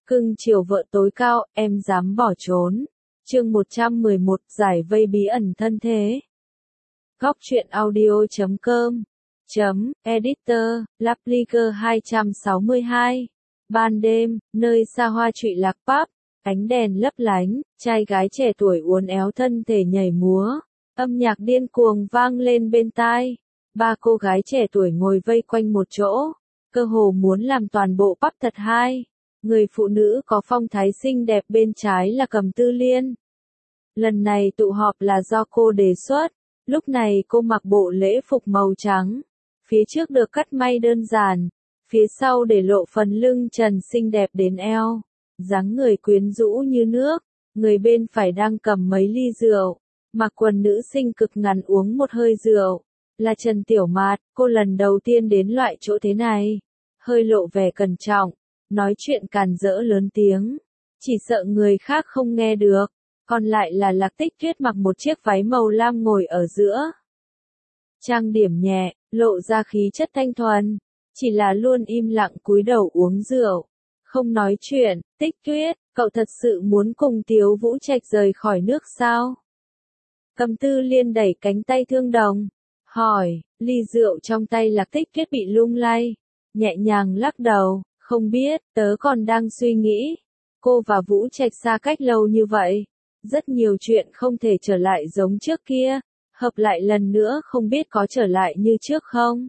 Cưng chiều vợ tối cao, em dám bỏ trốn. Chương 111, giải vây bí ẩn thân thế. Góc truyện audio.com Editor, Lapliger 262. Ban đêm, nơi xa hoa trụy lạc pub, ánh đèn lấp lánh, trai gái trẻ tuổi uốn éo thân thể nhảy múa, âm nhạc điên cuồng vang lên bên tai. Ba cô gái trẻ tuổi ngồi vây quanh một chỗ, cơ hồ muốn làm toàn bộ pub thật hay. Người phụ nữ có phong thái xinh đẹp bên trái là Cầm Tư Liên. Lần này tụ họp là do cô đề xuất, lúc này cô mặc bộ lễ phục màu trắng, phía trước được cắt may đơn giản, phía sau để lộ phần lưng trần xinh đẹp đến eo, dáng người quyến rũ như nước, người bên phải đang cầm mấy ly rượu, mặc quần nữ sinh cực ngắn uống một hơi rượu, là Trần Tiểu Mạt, cô lần đầu tiên đến loại chỗ thế này, hơi lộ vẻ cẩn trọng, nói chuyện càn rỡ lớn tiếng, chỉ sợ người khác không nghe được. Còn lại là Lạc Tích Tuyết mặc một chiếc váy màu lam ngồi ở giữa. Trang điểm nhẹ, lộ ra khí chất thanh thuần, chỉ là luôn im lặng cúi đầu uống rượu, không nói chuyện. Tích Tuyết, cậu thật sự muốn cùng Tiếu Vũ Trạch rời khỏi nước sao? Cầm Tư Liên đẩy cánh tay Thương Đồng, hỏi, ly rượu trong tay Lạc Tích Tuyết bị lung lay, nhẹ nhàng lắc đầu, không biết, tớ còn đang suy nghĩ. Cô và Vũ Trạch xa cách lâu như vậy. Rất nhiều chuyện không thể trở lại giống trước kia, hợp lại lần nữa không biết có trở lại như trước không.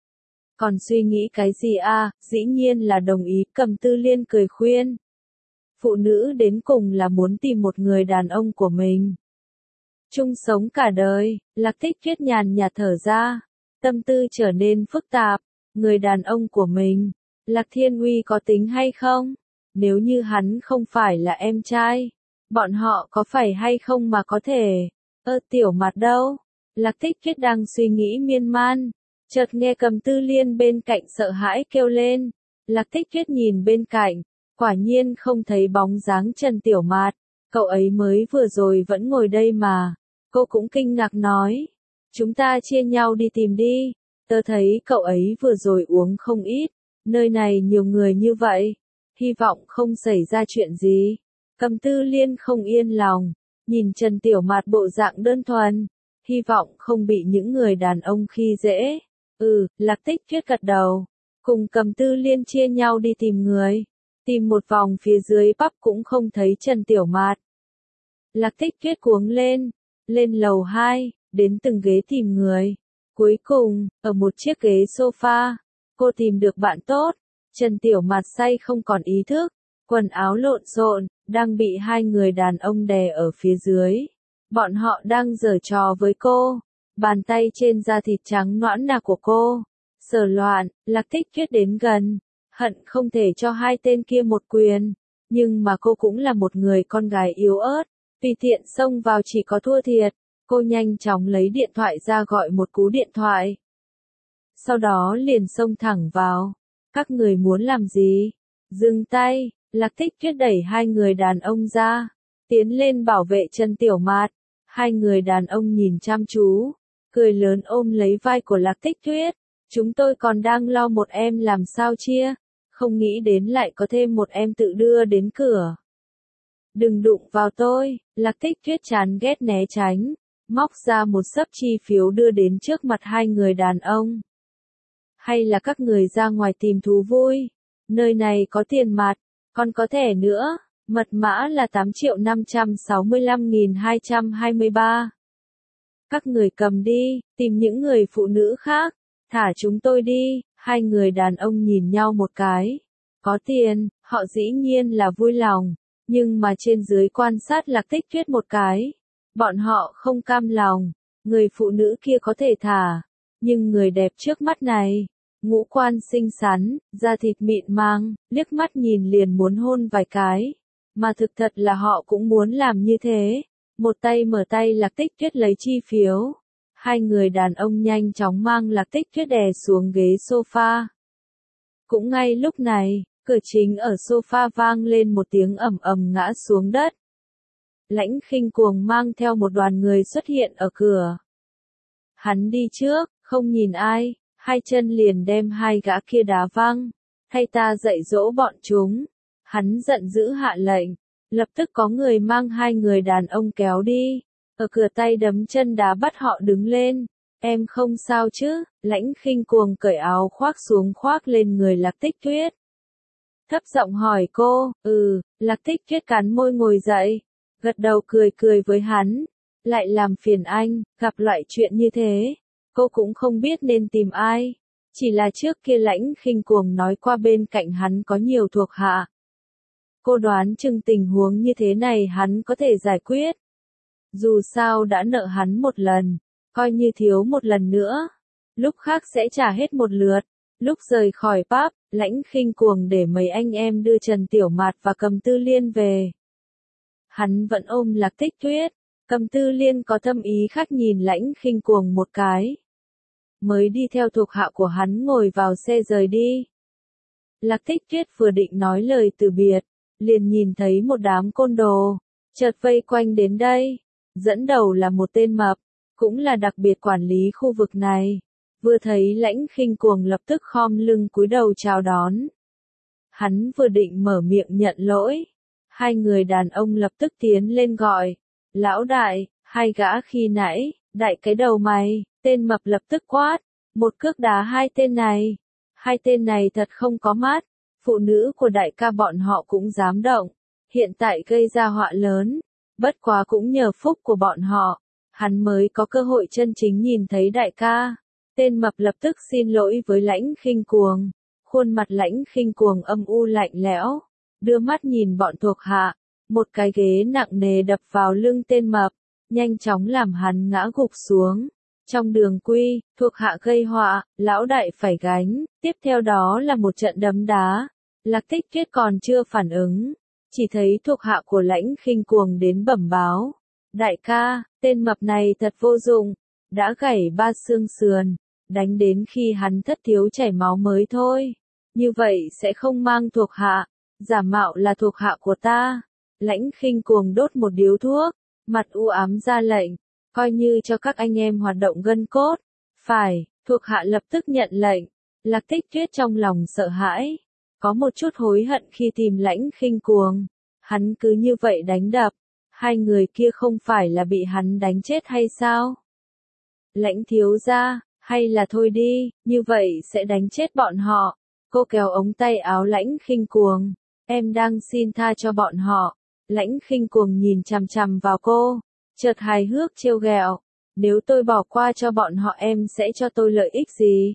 Còn suy nghĩ cái gì à, dĩ nhiên là đồng ý, Cầm Tư Liên cười khuyên. Phụ nữ đến cùng là muốn tìm một người đàn ông của mình. Chung sống cả đời, Lạc Tích Tuyết nhàn nhạt thở ra, tâm tư trở nên phức tạp, người đàn ông của mình, Lạc Thiên Uy có tính hay không? Nếu như hắn không phải là em trai. Bọn họ có phải hay không mà có thể, Tiểu Mạt đâu? Lạc Tích Tuyết đang suy nghĩ miên man, chợt nghe Cầm Tư Liên bên cạnh sợ hãi kêu lên. Lạc Tích Tuyết nhìn bên cạnh, quả nhiên không thấy bóng dáng Trần Tiểu Mạt, cậu ấy mới vừa rồi vẫn ngồi đây mà. Cô cũng kinh ngạc nói, chúng ta chia nhau đi tìm đi, tớ thấy cậu ấy vừa rồi uống không ít, nơi này nhiều người như vậy, hy vọng không xảy ra chuyện gì. Cầm Tư Liên không yên lòng, nhìn Trần Tiểu Mạt bộ dạng đơn thuần, hy vọng không bị những người đàn ông khi dễ. Lạc Tích Tuyết gật đầu, cùng Cầm Tư Liên chia nhau đi tìm người, tìm một vòng phía dưới pub cũng không thấy Trần Tiểu Mạt. Lạc Tích Tuyết cuống lên lầu 2, đến từng ghế tìm người. Cuối cùng, ở một chiếc ghế sofa, cô tìm được bạn tốt, Trần Tiểu Mạt say không còn ý thức, quần áo lộn xộn, đang bị hai người đàn ông đè ở phía dưới. Bọn họ đang giở trò với cô, bàn tay trên da thịt trắng nõn nà của cô. Sờ loạn, Lạc Tích Tuyết đến gần, hận không thể cho hai tên kia một quyền, nhưng mà cô cũng là một người con gái yếu ớt, tùy tiện xông vào chỉ có thua thiệt. Cô nhanh chóng lấy điện thoại ra gọi một cú điện thoại. Sau đó liền xông thẳng vào. Các người muốn làm gì? Dừng tay. Lạc Tích Tuyết đẩy hai người đàn ông ra, tiến lên bảo vệ Trần Tiểu Mạt. Hai người đàn ông nhìn chăm chú, cười lớn ôm lấy vai của Lạc Tích Tuyết. Chúng tôi còn đang lo một em làm sao chia, không nghĩ đến lại có thêm một em tự đưa đến cửa. Đừng đụng vào tôi, Lạc Tích Tuyết chán ghét né tránh, móc ra một xấp chi phiếu đưa đến trước mặt hai người đàn ông. Hay là các người ra ngoài tìm thú vui, nơi này có tiền mặt. Còn có thẻ nữa, mật mã là 8.565.223. Các người cầm đi, tìm những người phụ nữ khác, thả chúng tôi đi. Hai người đàn ông nhìn nhau một cái. Có tiền, họ dĩ nhiên là vui lòng, nhưng mà trên dưới quan sát Lạc Tích Tuyết một cái. Bọn họ không cam lòng, người phụ nữ kia có thể thả, nhưng người đẹp trước mắt này, ngũ quan xinh xắn, da thịt mịn màng, liếc mắt nhìn liền muốn hôn vài cái. Mà thực thật là họ cũng muốn làm như thế. Một tay mở tay Lạc Tích Tuyết lấy chi phiếu. Hai người đàn ông nhanh chóng mang Lạc Tích Tuyết đè xuống ghế sofa. Cũng ngay lúc này, cửa chính ở sofa vang lên một tiếng ầm ầm ngã xuống đất. Lãnh Khinh Cuồng mang theo một đoàn người xuất hiện ở cửa. Hắn đi trước, không nhìn ai. Hai chân liền đem hai gã kia đá văng, thay ta dạy dỗ bọn chúng. Hắn giận dữ hạ lệnh, lập tức có người mang hai người đàn ông kéo đi, ở cửa tay đấm chân đá bắt họ đứng lên. Em không sao chứ? Lãnh Khinh Cuồng cởi áo khoác xuống khoác lên người Lạc Tích Tuyết. Thấp giọng hỏi cô, Lạc Tích Tuyết cắn môi ngồi dậy, gật đầu cười cười với hắn. Lại làm phiền anh, gặp loại chuyện như thế, cô cũng không biết nên tìm ai. Chỉ là trước kia Lãnh Khinh Cuồng nói qua bên cạnh hắn có nhiều thuộc hạ. Cô đoán chừng tình huống như thế này hắn có thể giải quyết. Dù sao đã nợ hắn một lần, coi như thiếu một lần nữa. Lúc khác sẽ trả hết một lượt. Lúc rời khỏi pub, Lãnh Khinh Cuồng để mấy anh em đưa Trần Tiểu Mạt và Cầm Tư Liên về. Hắn vẫn ôm Lạc Tích Tuyết. Cầm Tư Liên có thâm ý khác nhìn Lãnh Khinh Cuồng một cái. Mới đi theo thuộc hạ của hắn ngồi vào xe rời đi. Lạc Tích Tuyết vừa định nói lời từ biệt, liền nhìn thấy một đám côn đồ, chợt vây quanh đến đây. Dẫn đầu là một tên mập, cũng là đặc biệt quản lý khu vực này. Vừa thấy Lãnh Khinh Cuồng lập tức khom lưng cúi đầu chào đón. Hắn vừa định mở miệng nhận lỗi, hai người đàn ông lập tức tiến lên gọi. Lão đại, hai gã khi nãy, đại cái đầu mày, tên mập lập tức quát, một cước đá hai tên này. Hai tên này thật không có mắt, phụ nữ của đại ca bọn họ cũng dám động, hiện tại gây ra họa lớn, bất quá cũng nhờ phúc của bọn họ, hắn mới có cơ hội chân chính nhìn thấy đại ca. Tên mập lập tức xin lỗi với Lãnh Khinh Cuồng, khuôn mặt Lãnh Khinh Cuồng âm u lạnh lẽo, đưa mắt nhìn bọn thuộc hạ, một cái ghế nặng nề đập vào lưng tên mập, nhanh chóng làm hắn ngã gục xuống. Trong đường quy, thuộc hạ gây họa, lão đại phải gánh, tiếp theo đó là một trận đấm đá. Lạc Tích Tuyết còn chưa phản ứng, chỉ thấy thuộc hạ của Lãnh Khinh Cuồng đến bẩm báo. Đại ca, tên mập này thật vô dụng, đã gãy 3 xương sườn, đánh đến khi hắn thất thiếu chảy máu mới thôi. Như vậy sẽ không mang thuộc hạ, giả mạo là thuộc hạ của ta. Lãnh Khinh Cuồng đốt một điếu thuốc, mặt u ám ra lệnh, coi như cho các anh em hoạt động gân cốt. Phải, thuộc hạ lập tức nhận lệnh. Lạc Tích Tuyết trong lòng sợ hãi, có một chút hối hận khi tìm Lãnh Khinh Cuồng. Hắn cứ như vậy đánh đập, hai người kia không phải là bị hắn đánh chết hay sao? Lãnh thiếu gia, hay là thôi đi, như vậy sẽ đánh chết bọn họ. Cô kéo ống tay áo Lãnh Khinh Cuồng, em đang xin tha cho bọn họ. Lãnh Khinh Cuồng nhìn chằm chằm vào cô, chợt hài hước trêu ghẹo, nếu tôi bỏ qua cho bọn họ em sẽ cho tôi lợi ích gì?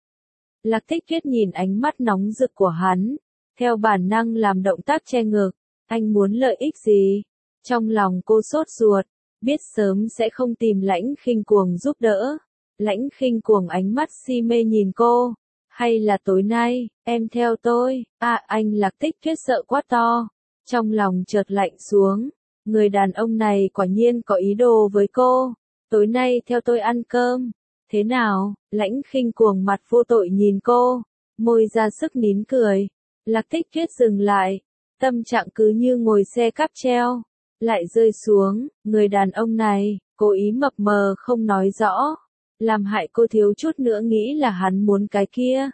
Lạc Tích Tuyết nhìn ánh mắt nóng rực của hắn, theo bản năng làm động tác che ngực, anh muốn lợi ích gì? Trong lòng cô sốt ruột, biết sớm sẽ không tìm Lãnh Khinh Cuồng giúp đỡ. Lãnh Khinh Cuồng ánh mắt si mê nhìn cô, hay là tối nay, em theo tôi. Anh. Lạc Tích Tuyết sợ quá to, trong lòng chợt lạnh xuống, người đàn ông này quả nhiên có ý đồ với cô. Tối nay theo tôi ăn cơm, thế nào? Lãnh Khinh Cuồng mặt vô tội nhìn cô, môi ra sức nín cười. Lạc Tích Tuyết dừng lại, tâm trạng cứ như ngồi xe cáp treo, lại rơi xuống. Người đàn ông này, cố ý mập mờ không nói rõ, làm hại cô thiếu chút nữa nghĩ là hắn muốn cái kia.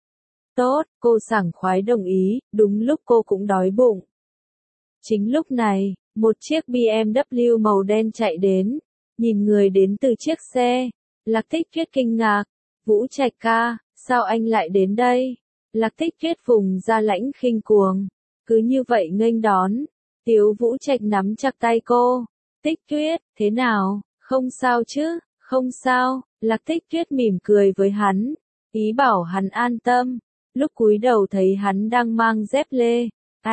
Tốt, cô sảng khoái đồng ý, đúng lúc cô cũng đói bụng. Chính lúc này, một chiếc BMW màu đen chạy đến, nhìn người đến từ chiếc xe. Lạc Tích Tuyết kinh ngạc, Vũ Trạch ca, sao anh lại đến đây? Lạc Tích Tuyết vùng ra Lãnh Khinh Cuồng, cứ như vậy nghênh đón. Tiếu Vũ Trạch nắm chặt tay cô, Tích Tuyết, thế nào, không sao chứ? Không sao. Lạc Tích Tuyết mỉm cười với hắn, ý bảo hắn an tâm. Lúc cúi đầu thấy hắn đang mang dép lê.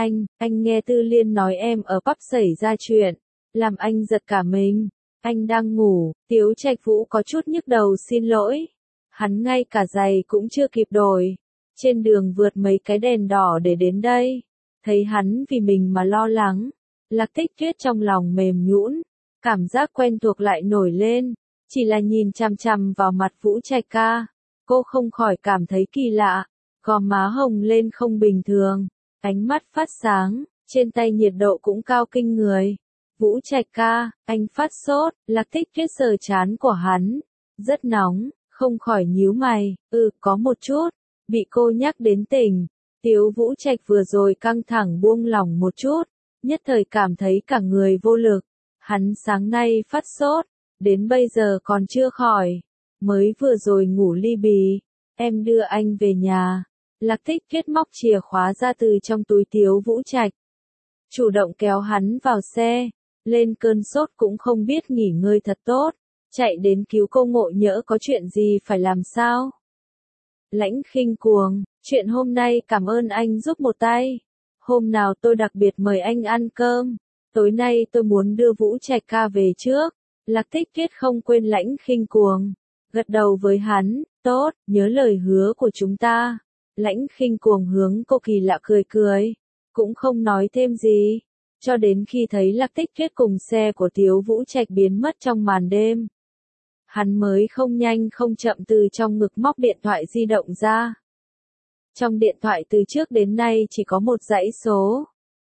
Anh nghe Tư Liên nói em ở pub xảy ra chuyện, làm anh giật cả mình. Anh đang ngủ. Tiếu Trạch Vũ có chút nhức đầu xin lỗi. Hắn ngay cả giày cũng chưa kịp đổi. Trên đường vượt mấy cái đèn đỏ để đến đây. Thấy hắn vì mình mà lo lắng. Lạc Tích Tuyết trong lòng mềm nhũn, cảm giác quen thuộc lại nổi lên. Chỉ là nhìn chằm chằm vào mặt Vũ Trạch ca, cô không khỏi cảm thấy kỳ lạ. Gò má hồng lên không bình thường, ánh mắt phát sáng, trên tay nhiệt độ cũng cao kinh người. Vũ Trạch ca, anh phát sốt. Lạc Tích Tuyết sờ trán của hắn, rất nóng, không khỏi nhíu mày. Có một chút, bị cô nhắc đến tỉnh. Tiếu Vũ Trạch vừa rồi căng thẳng buông lỏng một chút, nhất thời cảm thấy cả người vô lực. Hắn sáng nay phát sốt, đến bây giờ còn chưa khỏi, mới vừa rồi ngủ ly bì. Em đưa anh về nhà. Lạc Tích Tuyết móc chìa khóa ra từ trong túi Tiếu Vũ Trạch, chủ động kéo hắn vào xe. Lên cơn sốt cũng không biết nghỉ ngơi thật tốt, chạy đến cứu cô Ngộ Nhỡ có chuyện gì phải làm sao? Lãnh Khinh Cuồng, chuyện hôm nay cảm ơn anh giúp một tay. Hôm nào tôi đặc biệt mời anh ăn cơm. Tối nay tôi muốn đưa Vũ Trạch ca về trước. Lạc Tích Tuyết không quên Lãnh Khinh Cuồng, gật đầu với hắn, tốt, nhớ lời hứa của chúng ta. Lãnh Khinh Cuồng hướng cô kỳ lạ cười cười, cũng không nói thêm gì, cho đến khi thấy Lạc Tích Tuyết cùng xe của Tiếu Vũ Trạch biến mất trong màn đêm. Hắn mới không nhanh không chậm từ trong ngực móc điện thoại di động ra. Trong điện thoại từ trước đến nay chỉ có một dãy số.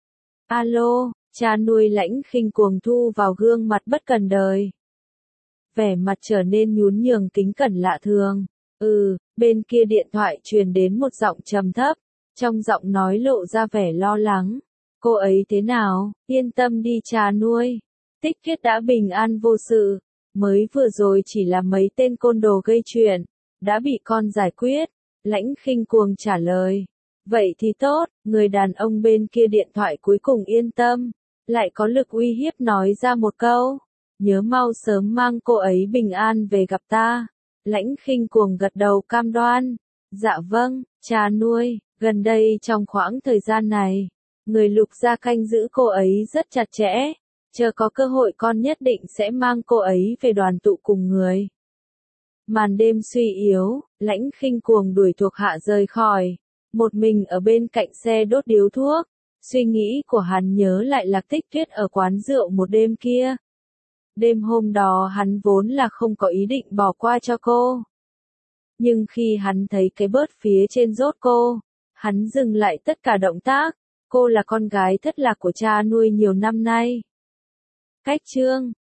Alo, cha nuôi Lãnh Khinh Cuồng thu vào gương mặt bất cần đời. Vẻ mặt trở nên nhún nhường kính cẩn lạ thường. Bên kia điện thoại truyền đến một giọng trầm thấp, trong giọng nói lộ ra vẻ lo lắng. Cô ấy thế nào? Yên tâm đi cha nuôi. Tích Tuyết đã bình an vô sự, mới vừa rồi chỉ là mấy tên côn đồ gây chuyện, đã bị con giải quyết. Lãnh Khinh Cuồng trả lời. Vậy thì tốt, người đàn ông bên kia điện thoại cuối cùng yên tâm, lại có lực uy hiếp nói ra một câu. Nhớ mau sớm mang cô ấy bình an về gặp ta. Lãnh Khinh Cuồng gật đầu cam đoan. Dạ vâng, cha nuôi, gần đây trong khoảng thời gian này, người Lục gia canh giữ cô ấy rất chặt chẽ, chờ có cơ hội con nhất định sẽ mang cô ấy về đoàn tụ cùng người. Màn đêm suy yếu, Lãnh Khinh Cuồng đuổi thuộc hạ rời khỏi, một mình ở bên cạnh xe đốt điếu thuốc. Suy nghĩ của hắn nhớ lại Lạc Tích Tuyết ở quán rượu một đêm kia. Đêm hôm đó hắn vốn là không có ý định bỏ qua cho cô. Nhưng khi hắn thấy cái bớt phía trên rốt cô, hắn dừng lại tất cả động tác. Cô là con gái thất lạc của cha nuôi nhiều năm nay. Cách chương